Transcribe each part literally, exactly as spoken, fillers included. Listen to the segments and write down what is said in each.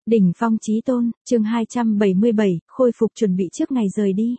Đỉnh phong chí tôn, chương hai trăm bảy mươi bảy, khôi phục chuẩn bị trước ngày rời đi.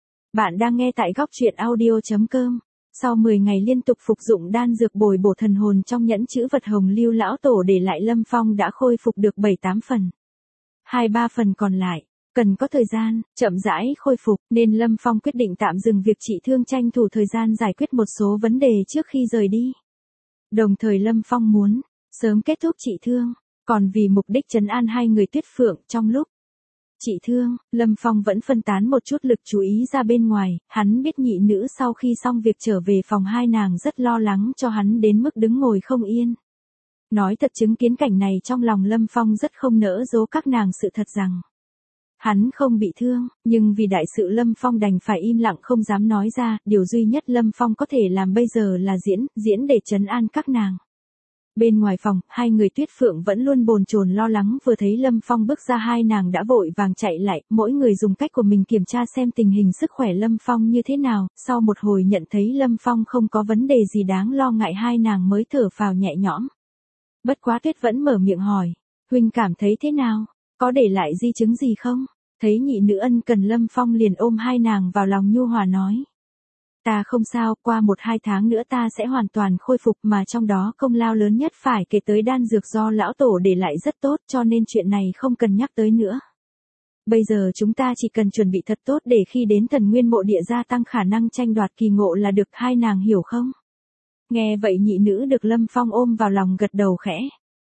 Bạn đang nghe tại góc truyện audio.com. Sau mười ngày liên tục phục dụng đan dược bồi bổ thần hồn trong nhẫn chữ vật hồng lưu lão tổ để lại Lâm Phong đã khôi phục được bảy tám phần. hai ba phần còn lại, cần có thời gian, chậm rãi khôi phục, nên Lâm Phong quyết định tạm dừng việc trị thương tranh thủ thời gian giải quyết một số vấn đề trước khi rời đi. Đồng thời Lâm Phong muốn sớm kết thúc trị thương. Còn vì mục đích trấn an hai người Tuyết Phượng trong lúc trị thương, Lâm Phong vẫn phân tán một chút lực chú ý ra bên ngoài, hắn biết nhị nữ sau khi xong việc trở về phòng hai nàng rất lo lắng cho hắn đến mức đứng ngồi không yên. Nói thật chứng kiến cảnh này trong lòng Lâm Phong rất không nỡ giấu các nàng sự thật rằng hắn không bị thương, nhưng vì đại sự Lâm Phong đành phải im lặng không dám nói ra, điều duy nhất Lâm Phong có thể làm bây giờ là diễn, diễn để trấn an các nàng. Bên ngoài phòng, hai người Tuyết Phượng vẫn luôn bồn chồn lo lắng, vừa thấy Lâm Phong bước ra hai nàng đã vội vàng chạy lại, mỗi người dùng cách của mình kiểm tra xem tình hình sức khỏe Lâm Phong như thế nào, sau một hồi nhận thấy Lâm Phong không có vấn đề gì đáng lo ngại hai nàng mới thở phào nhẹ nhõm. Bất quá Tuyết vẫn mở miệng hỏi, huynh cảm thấy thế nào, có để lại di chứng gì không? Thấy nhị nữ ân cần Lâm Phong liền ôm hai nàng vào lòng nhu hòa nói. Ta không sao, qua một hai tháng nữa ta sẽ hoàn toàn khôi phục, mà trong đó công lao lớn nhất phải kể tới đan dược do lão tổ để lại rất tốt, cho nên chuyện này không cần nhắc tới nữa. Bây giờ chúng ta chỉ cần chuẩn bị thật tốt để khi đến thần nguyên mộ địa gia tăng khả năng tranh đoạt kỳ ngộ là được, hai nàng hiểu không? Nghe vậy nhị nữ được Lâm Phong ôm vào lòng gật đầu khẽ.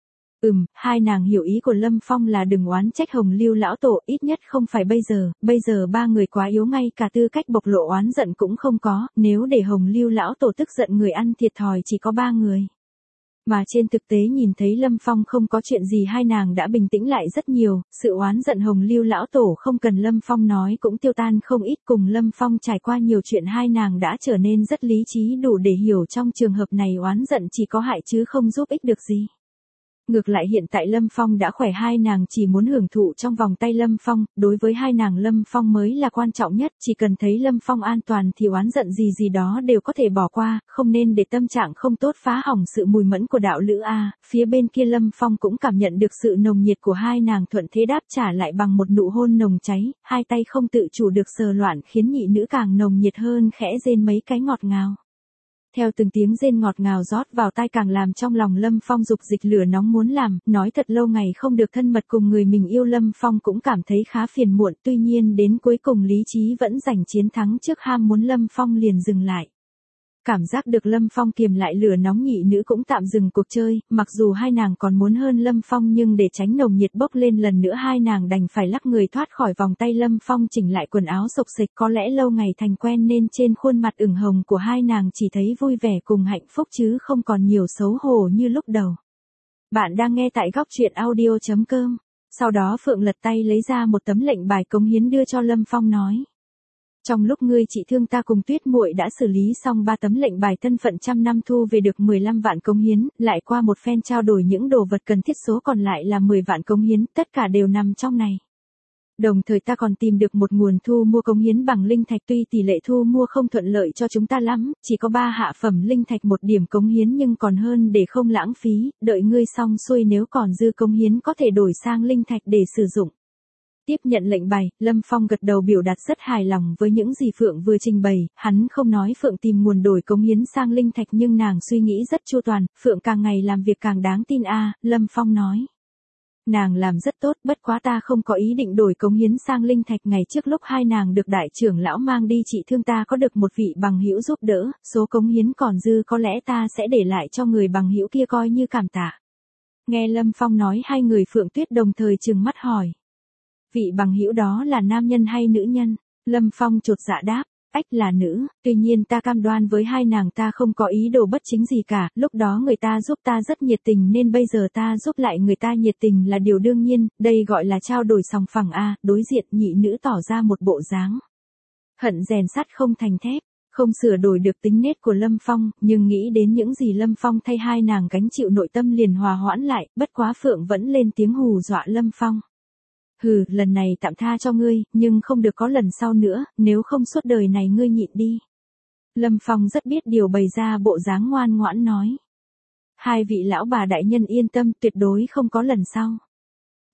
Ừm, hai nàng hiểu ý của Lâm Phong là đừng oán trách hồng lưu lão tổ, ít nhất không phải bây giờ, bây giờ ba người quá yếu, ngay cả tư cách bộc lộ oán giận cũng không có, nếu để hồng lưu lão tổ tức giận người ăn thiệt thòi chỉ có ba người. Mà trên thực tế nhìn thấy Lâm Phong không có chuyện gì hai nàng đã bình tĩnh lại rất nhiều, sự oán giận hồng lưu lão tổ không cần Lâm Phong nói cũng tiêu tan không ít, cùng Lâm Phong trải qua nhiều chuyện hai nàng đã trở nên rất lý trí, đủ để hiểu trong trường hợp này oán giận chỉ có hại chứ không giúp ích được gì. Ngược lại hiện tại Lâm Phong đã khỏe, hai nàng chỉ muốn hưởng thụ trong vòng tay Lâm Phong, đối với hai nàng Lâm Phong mới là quan trọng nhất, chỉ cần thấy Lâm Phong an toàn thì oán giận gì gì đó đều có thể bỏ qua, không nên để tâm trạng không tốt phá hỏng sự mùi mẫn của đạo lữ a. Phía bên kia Lâm Phong cũng cảm nhận được sự nồng nhiệt của hai nàng, thuận thế đáp trả lại bằng một nụ hôn nồng cháy, hai tay không tự chủ được sờ loạn khiến nhị nữ càng nồng nhiệt hơn, khẽ rên mấy cái ngọt ngào. Theo từng tiếng rên ngọt ngào rót vào tai càng làm trong lòng Lâm Phong dục dịch lửa nóng muốn làm, nói thật lâu ngày không được thân mật cùng người mình yêu Lâm Phong cũng cảm thấy khá phiền muộn, tuy nhiên đến cuối cùng lý trí vẫn giành chiến thắng trước ham muốn Lâm Phong liền dừng lại. Cảm giác được Lâm Phong kiềm lại lửa nóng, nhị nữ cũng tạm dừng cuộc chơi, mặc dù hai nàng còn muốn hơn Lâm Phong nhưng để tránh nồng nhiệt bốc lên lần nữa hai nàng đành phải lắc người thoát khỏi vòng tay Lâm Phong, chỉnh lại quần áo xộc xịch, có lẽ lâu ngày thành quen nên trên khuôn mặt ửng hồng của hai nàng chỉ thấy vui vẻ cùng hạnh phúc chứ không còn nhiều xấu hổ như lúc đầu. Bạn đang nghe tại góc truyện audio.com. Sau đó Phượng lật tay lấy ra một tấm lệnh bài cống hiến đưa cho Lâm Phong nói. Trong lúc ngươi trị thương ta cùng Tuyết muội đã xử lý xong ba tấm lệnh bài thân phận, trăm năm thu về được mười lăm vạn cống hiến, lại qua một phen trao đổi những đồ vật cần thiết số còn lại là mười vạn cống hiến, tất cả đều nằm trong này. Đồng thời ta còn tìm được một nguồn thu mua cống hiến bằng linh thạch, tuy tỷ lệ thu mua không thuận lợi cho chúng ta lắm, chỉ có ba hạ phẩm linh thạch một điểm cống hiến, nhưng còn hơn để không lãng phí, đợi ngươi xong xuôi nếu còn dư cống hiến có thể đổi sang linh thạch để sử dụng. Tiếp nhận lệnh bài, Lâm Phong gật đầu biểu đạt rất hài lòng với những gì Phượng vừa trình bày, hắn không nói Phượng tìm nguồn đổi cống hiến sang linh thạch nhưng nàng suy nghĩ rất chu toàn, Phượng càng ngày làm việc càng đáng tin a. À, Lâm Phong nói. Nàng làm rất tốt, bất quá ta không có ý định đổi cống hiến sang linh thạch, ngày trước lúc hai nàng được đại trưởng lão mang đi trị thương ta có được một vị bằng hữu giúp đỡ, số cống hiến còn dư có lẽ ta sẽ để lại cho người bằng hữu kia coi như cảm tạ. Nghe Lâm Phong nói hai người Phượng Tuyết đồng thời trừng mắt hỏi. Vị bằng hữu đó là nam nhân hay nữ nhân? Lâm Phong chột dạ đáp, ách là nữ, tuy nhiên ta cam đoan với hai nàng ta không có ý đồ bất chính gì cả, lúc đó người ta giúp ta rất nhiệt tình nên bây giờ ta giúp lại người ta nhiệt tình là điều đương nhiên, đây gọi là trao đổi sòng phẳng a. Đối diện nhị nữ tỏ ra một bộ dáng hận rèn sắt không thành thép, không sửa đổi được tính nết của Lâm Phong, nhưng nghĩ đến những gì Lâm Phong thay hai nàng gánh chịu nội tâm liền hòa hoãn lại, bất quá Phượng vẫn lên tiếng hù dọa Lâm Phong. Hừ, lần này tạm tha cho ngươi, nhưng không được có lần sau nữa, nếu không suốt đời này ngươi nhịn đi. Lâm Phong rất biết điều bày ra bộ dáng ngoan ngoãn nói. Hai vị lão bà đại nhân yên tâm, tuyệt đối không có lần sau.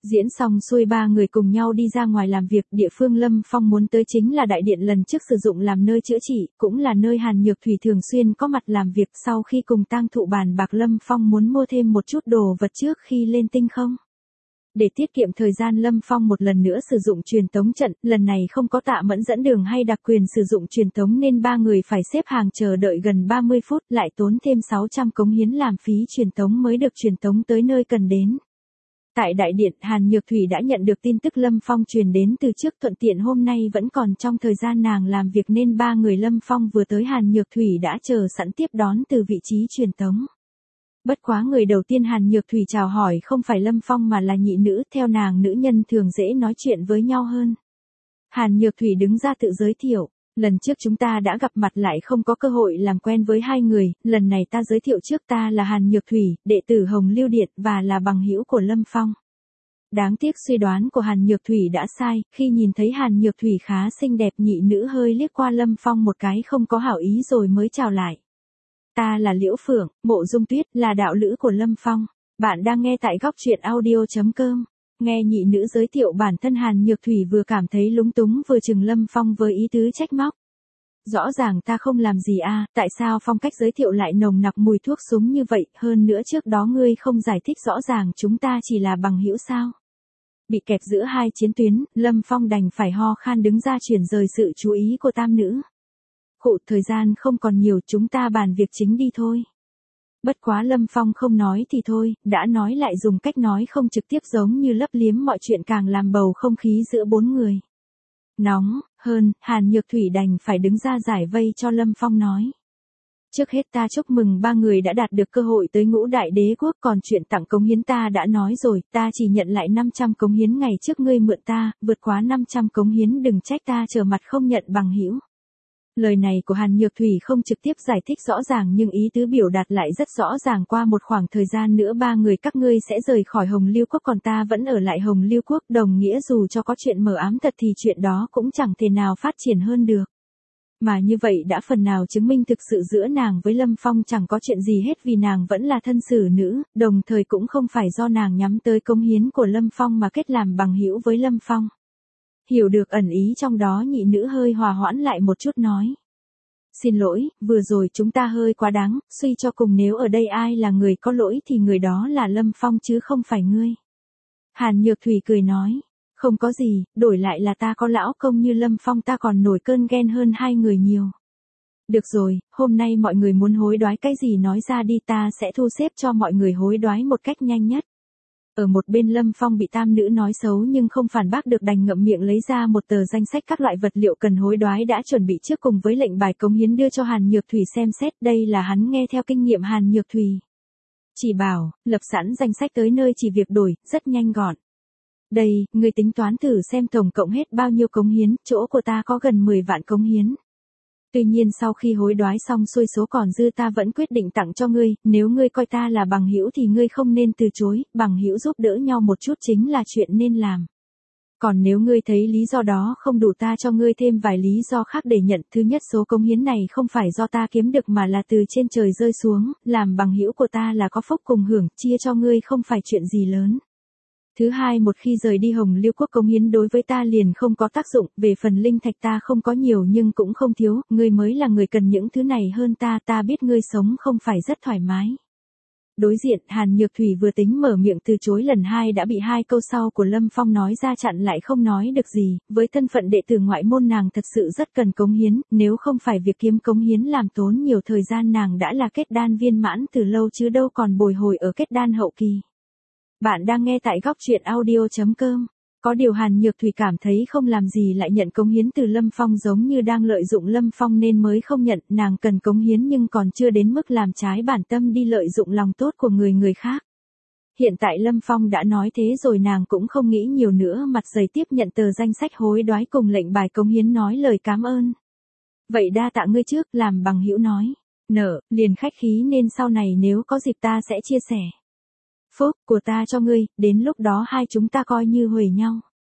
Diễn xong xuôi ba người cùng nhau đi ra ngoài làm việc, địa phương Lâm Phong muốn tới chính là đại điện lần trước sử dụng làm nơi chữa trị, cũng là nơi Hàn Nhược Thủy thường xuyên có mặt làm việc. Sau khi cùng Tang Thụ bàn bạc, Lâm Phong muốn mua thêm một chút đồ vật trước khi lên tinh không. Để tiết kiệm thời gian, Lâm Phong một lần nữa sử dụng truyền tống trận, lần này không có Tạ Mẫn dẫn đường hay đặc quyền sử dụng truyền tống nên ba người phải xếp hàng chờ đợi gần ba mươi phút, lại tốn thêm sáu trăm cống hiến làm phí truyền tống mới được truyền tống tới nơi cần đến. Tại đại điện, Hàn Nhược Thủy đã nhận được tin tức Lâm Phong truyền đến từ trước, thuận tiện hôm nay vẫn còn trong thời gian nàng làm việc nên ba người Lâm Phong vừa tới Hàn Nhược Thủy đã chờ sẵn tiếp đón từ vị trí truyền tống. Bất quá người đầu tiên Hàn Nhược Thủy chào hỏi không phải Lâm Phong mà là nhị nữ, theo nàng nữ nhân thường dễ nói chuyện với nhau hơn. Hàn Nhược Thủy đứng ra tự giới thiệu, lần trước chúng ta đã gặp mặt lại không có cơ hội làm quen với hai người, lần này ta giới thiệu trước, ta là Hàn Nhược Thủy, đệ tử Hồng Lưu Điện và là bằng hữu của Lâm Phong. Đáng tiếc suy đoán của Hàn Nhược Thủy đã sai, khi nhìn thấy Hàn Nhược Thủy khá xinh đẹp, nhị nữ hơi liếc qua Lâm Phong một cái không có hảo ý rồi mới chào lại. Ta là Liễu Phượng, Mộ Dung Tuyết, là đạo lữ của Lâm Phong. Bạn đang nghe tại góc truyện audio chấm com. Nghe nhị nữ giới thiệu bản thân, Hàn Nhược Thủy vừa cảm thấy lúng túng vừa chừng Lâm Phong với ý tứ trách móc. Rõ ràng ta không làm gì a, tại sao phong cách giới thiệu lại nồng nặc mùi thuốc súng như vậy, hơn nữa trước đó ngươi không giải thích rõ ràng chúng ta chỉ là bằng hữu sao? Bị kẹp giữa hai chiến tuyến, Lâm Phong đành phải ho khan đứng ra chuyển rời sự chú ý của tam nữ. Khụ, thời gian không còn nhiều, chúng ta bàn việc chính đi thôi. Bất quá Lâm Phong không nói thì thôi, đã nói lại dùng cách nói không trực tiếp giống như lấp liếm mọi chuyện, càng làm bầu không khí giữa bốn người nóng hơn. Hàn Nhược Thủy đành phải đứng ra giải vây cho Lâm Phong nói. Trước hết ta chúc mừng ba người đã đạt được cơ hội tới Ngũ Đại Đế Quốc, còn chuyện tặng cống hiến ta đã nói rồi, ta chỉ nhận lại năm trăm cống hiến ngày trước ngươi mượn ta, vượt quá năm trăm cống hiến đừng trách ta trở mặt không nhận bằng hữu. Lời này của Hàn Nhược Thủy không trực tiếp giải thích rõ ràng nhưng ý tứ biểu đạt lại rất rõ ràng, qua một khoảng thời gian nữa ba người các ngươi sẽ rời khỏi Hồng Lưu Quốc còn ta vẫn ở lại Hồng Lưu Quốc, đồng nghĩa dù cho có chuyện mờ ám thật thì chuyện đó cũng chẳng thể nào phát triển hơn được. Mà như vậy đã phần nào chứng minh thực sự giữa nàng với Lâm Phong chẳng có chuyện gì hết, vì nàng vẫn là thân xử nữ, đồng thời cũng không phải do nàng nhắm tới cống hiến của Lâm Phong mà kết làm bằng hữu với Lâm Phong. Hiểu được ẩn ý trong đó, nhị nữ hơi hòa hoãn lại một chút nói. Xin lỗi, vừa rồi chúng ta hơi quá đáng, suy cho cùng nếu ở đây ai là người có lỗi thì người đó là Lâm Phong chứ không phải ngươi. Hàn Nhược Thủy cười nói. Không có gì, đổi lại là ta có lão công như Lâm Phong ta còn nổi cơn ghen hơn hai người nhiều. Được rồi, hôm nay mọi người muốn hối đoái cái gì nói ra đi, ta sẽ thu xếp cho mọi người hối đoái một cách nhanh nhất. Ở một bên Lâm Phong bị tam nữ nói xấu nhưng không phản bác được, đành ngậm miệng lấy ra một tờ danh sách các loại vật liệu cần hối đoái đã chuẩn bị trước cùng với lệnh bài cống hiến đưa cho Hàn Nhược Thủy xem xét, đây là hắn nghe theo kinh nghiệm Hàn Nhược Thủy. Chỉ bảo, lập sẵn danh sách tới nơi chỉ việc đổi, rất nhanh gọn. Đây, ngươi tính toán thử xem tổng cộng hết bao nhiêu cống hiến, chỗ của ta có gần mười vạn cống hiến. Tuy nhiên sau khi hối đoái xong xuôi số còn dư ta vẫn quyết định tặng cho ngươi, nếu ngươi coi ta là bằng hữu thì ngươi không nên từ chối, bằng hữu giúp đỡ nhau một chút chính là chuyện nên làm. Còn nếu ngươi thấy lý do đó không đủ, ta cho ngươi thêm vài lý do khác để nhận. Thứ nhất, số cống hiến này không phải do ta kiếm được mà là từ trên trời rơi xuống, làm bằng hữu của ta là có phúc cùng hưởng, chia cho ngươi không phải chuyện gì lớn. Thứ hai, một khi rời đi Hồng Lưu Quốc cống hiến đối với ta liền không có tác dụng, về phần linh thạch ta không có nhiều nhưng cũng không thiếu, ngươi mới là người cần những thứ này hơn ta, ta biết ngươi sống không phải rất thoải mái. Đối diện, Hàn Nhược Thủy vừa tính mở miệng từ chối lần hai đã bị hai câu sau của Lâm Phong nói ra chặn lại, không nói được gì, với thân phận đệ tử ngoại môn nàng thật sự rất cần cống hiến, nếu không phải việc kiếm cống hiến làm tốn nhiều thời gian nàng đã là kết đan viên mãn từ lâu chứ đâu còn bồi hồi ở kết đan hậu kỳ. Bạn đang nghe tại góc truyện audio chấm com. Có điều Hàn Nhược Thủy cảm thấy không làm gì lại nhận cống hiến từ Lâm Phong giống như đang lợi dụng Lâm Phong nên mới không nhận, nàng cần cống hiến nhưng còn chưa đến mức làm trái bản tâm đi lợi dụng lòng tốt của người người khác. Hiện tại Lâm Phong đã nói thế rồi nàng cũng không nghĩ nhiều nữa, mặt dày tiếp nhận tờ danh sách hối đoái cùng lệnh bài cống hiến nói lời cảm ơn. Vậy đa tạ ngươi trước, làm bằng hữu nói. Nở, liền khách khí nên sau này nếu có dịp ta sẽ chia sẻ. Phúc của ta cho ngươi, đến lúc đó hai chúng ta coi như huề nhau.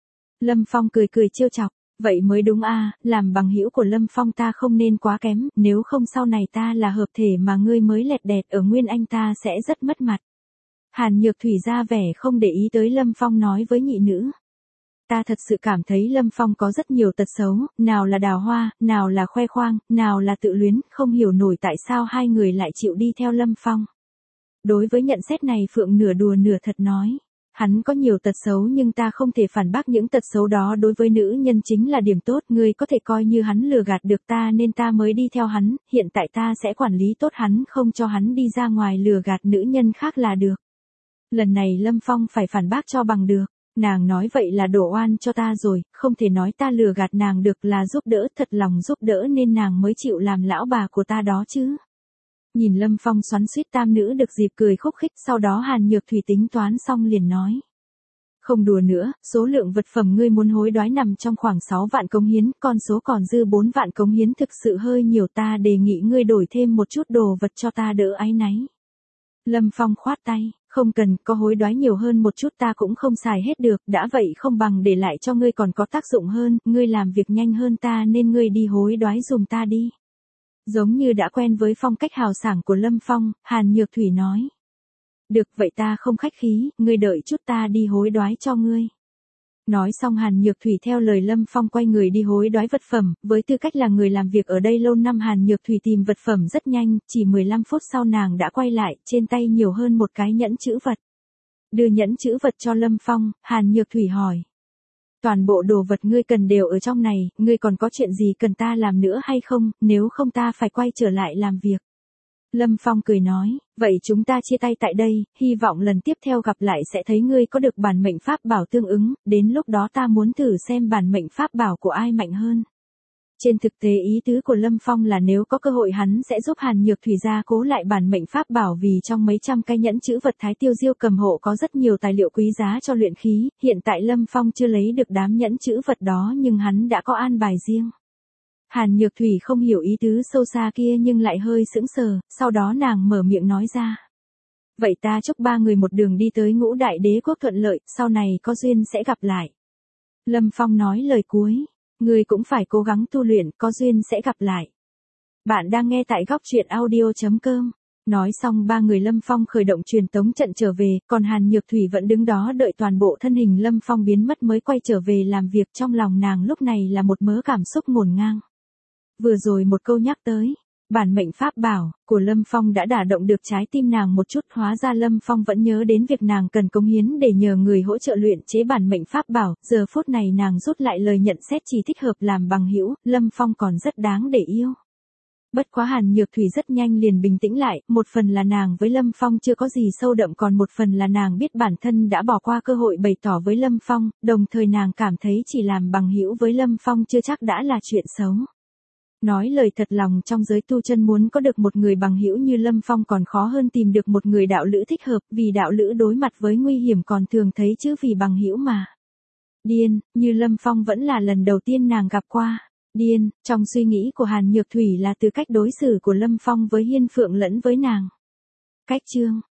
Lâm Phong cười cười trêu chọc, vậy mới đúng a, làm bằng hữu của Lâm Phong ta không nên quá kém, nếu không sau này ta là hợp thể mà ngươi mới lẹt đẹt ở Nguyên Anh ta sẽ rất mất mặt. Hàn Nhược Thủy ra vẻ không để ý tới Lâm Phong nói với nhị nữ. Ta thật sự cảm thấy Lâm Phong có rất nhiều tật xấu, nào là đào hoa, nào là khoe khoang, nào là tự luyến, không hiểu nổi tại sao hai người lại chịu đi theo Lâm Phong. Đối với nhận xét này Phượng nửa đùa nửa thật nói. Hắn có nhiều tật xấu nhưng ta không thể phản bác những tật xấu đó, đối với nữ nhân chính là điểm tốt, ngươi có thể coi như hắn lừa gạt được ta nên ta mới đi theo hắn, hiện tại ta sẽ quản lý tốt hắn, không cho hắn đi ra ngoài lừa gạt nữ nhân khác là được. Lần này Lâm Phong phải phản bác cho bằng được, nàng nói vậy là đổ oan cho ta rồi, không thể nói ta lừa gạt nàng được, là giúp đỡ, thật lòng giúp đỡ nên nàng mới chịu làm lão bà của ta đó chứ. Nhìn Lâm Phong xoắn xuýt tam nữ được dịp cười khúc khích, sau đó Hàn Nhược Thủy tính toán xong liền nói. Không đùa nữa, số lượng vật phẩm ngươi muốn hối đoái nằm trong khoảng sáu vạn cống hiến, con số còn dư bốn vạn cống hiến thực sự hơi nhiều, ta đề nghị ngươi đổi thêm một chút đồ vật cho ta đỡ áy náy. Lâm Phong khoát tay, không cần, có hối đoái nhiều hơn một chút ta cũng không xài hết được, đã vậy không bằng để lại cho ngươi còn có tác dụng hơn, ngươi làm việc nhanh hơn ta nên ngươi đi hối đoái dùm ta đi. Giống như đã quen với phong cách hào sảng của Lâm Phong, Hàn Nhược Thủy nói. Được vậy ta không khách khí, ngươi đợi chút ta đi hối đoái cho ngươi. Nói xong Hàn Nhược Thủy theo lời Lâm Phong quay người đi hối đoái vật phẩm, với tư cách là người làm việc ở đây lâu năm Hàn Nhược Thủy tìm vật phẩm rất nhanh, chỉ mười lăm phút sau nàng đã quay lại, trên tay nhiều hơn một cái nhẫn chữ vật. Đưa nhẫn chữ vật cho Lâm Phong, Hàn Nhược Thủy hỏi. Toàn bộ đồ vật ngươi cần đều ở trong này, ngươi còn có chuyện gì cần ta làm nữa hay không, nếu không ta phải quay trở lại làm việc. Lâm Phong cười nói, vậy chúng ta chia tay tại đây, hy vọng lần tiếp theo gặp lại sẽ thấy ngươi có được bản mệnh pháp bảo tương ứng, đến lúc đó ta muốn thử xem bản mệnh pháp bảo của ai mạnh hơn. Trên thực tế ý tứ của Lâm Phong là nếu có cơ hội hắn sẽ giúp Hàn Nhược Thủy gia cố lại bản mệnh pháp bảo, vì trong mấy trăm cái nhẫn chữ vật Thái Tiêu Diêu cầm hộ có rất nhiều tài liệu quý giá cho luyện khí, hiện tại Lâm Phong chưa lấy được đám nhẫn chữ vật đó nhưng hắn đã có an bài riêng. Hàn Nhược Thủy không hiểu ý tứ sâu xa kia nhưng lại hơi sững sờ, sau đó nàng mở miệng nói ra. Vậy ta chúc ba người một đường đi tới Ngũ Đại Đế Quốc thuận lợi, sau này có duyên sẽ gặp lại. Lâm Phong nói lời cuối. Ngươi cũng phải cố gắng tu luyện, có duyên sẽ gặp lại. Bạn đang nghe tại góc truyện audio chấm com. Nói xong ba người Lâm Phong khởi động truyền tống trận trở về, còn Hàn Nhược Thủy vẫn đứng đó đợi toàn bộ thân hình Lâm Phong biến mất mới quay trở về làm việc, trong lòng nàng lúc này là một mớ cảm xúc ngổn ngang. Vừa rồi một câu nhắc tới bản mệnh pháp bảo của Lâm Phong đã đả động được trái tim nàng một chút, hóa ra Lâm Phong vẫn nhớ đến việc nàng cần cống hiến để nhờ người hỗ trợ luyện chế bản mệnh pháp bảo, giờ phút này nàng rút lại lời nhận xét chỉ thích hợp làm bằng hữu, Lâm Phong còn rất đáng để yêu. Bất quá Hàn Nhược Thủy rất nhanh liền bình tĩnh lại, một phần là nàng với Lâm Phong chưa có gì sâu đậm, còn một phần là nàng biết bản thân đã bỏ qua cơ hội bày tỏ với Lâm Phong, đồng thời nàng cảm thấy chỉ làm bằng hữu với Lâm Phong chưa chắc đã là chuyện xấu. Nói lời thật lòng, trong giới tu chân muốn có được một người bằng hữu như Lâm Phong còn khó hơn tìm được một người đạo lữ thích hợp, vì đạo lữ đối mặt với nguy hiểm còn thường thấy chứ vì bằng hữu mà. Điên, như Lâm Phong vẫn là lần đầu tiên nàng gặp qua. Điên, trong suy nghĩ của Hàn Nhược Thủy là từ cách đối xử của Lâm Phong với Hiên Phượng lẫn với nàng. Cách chương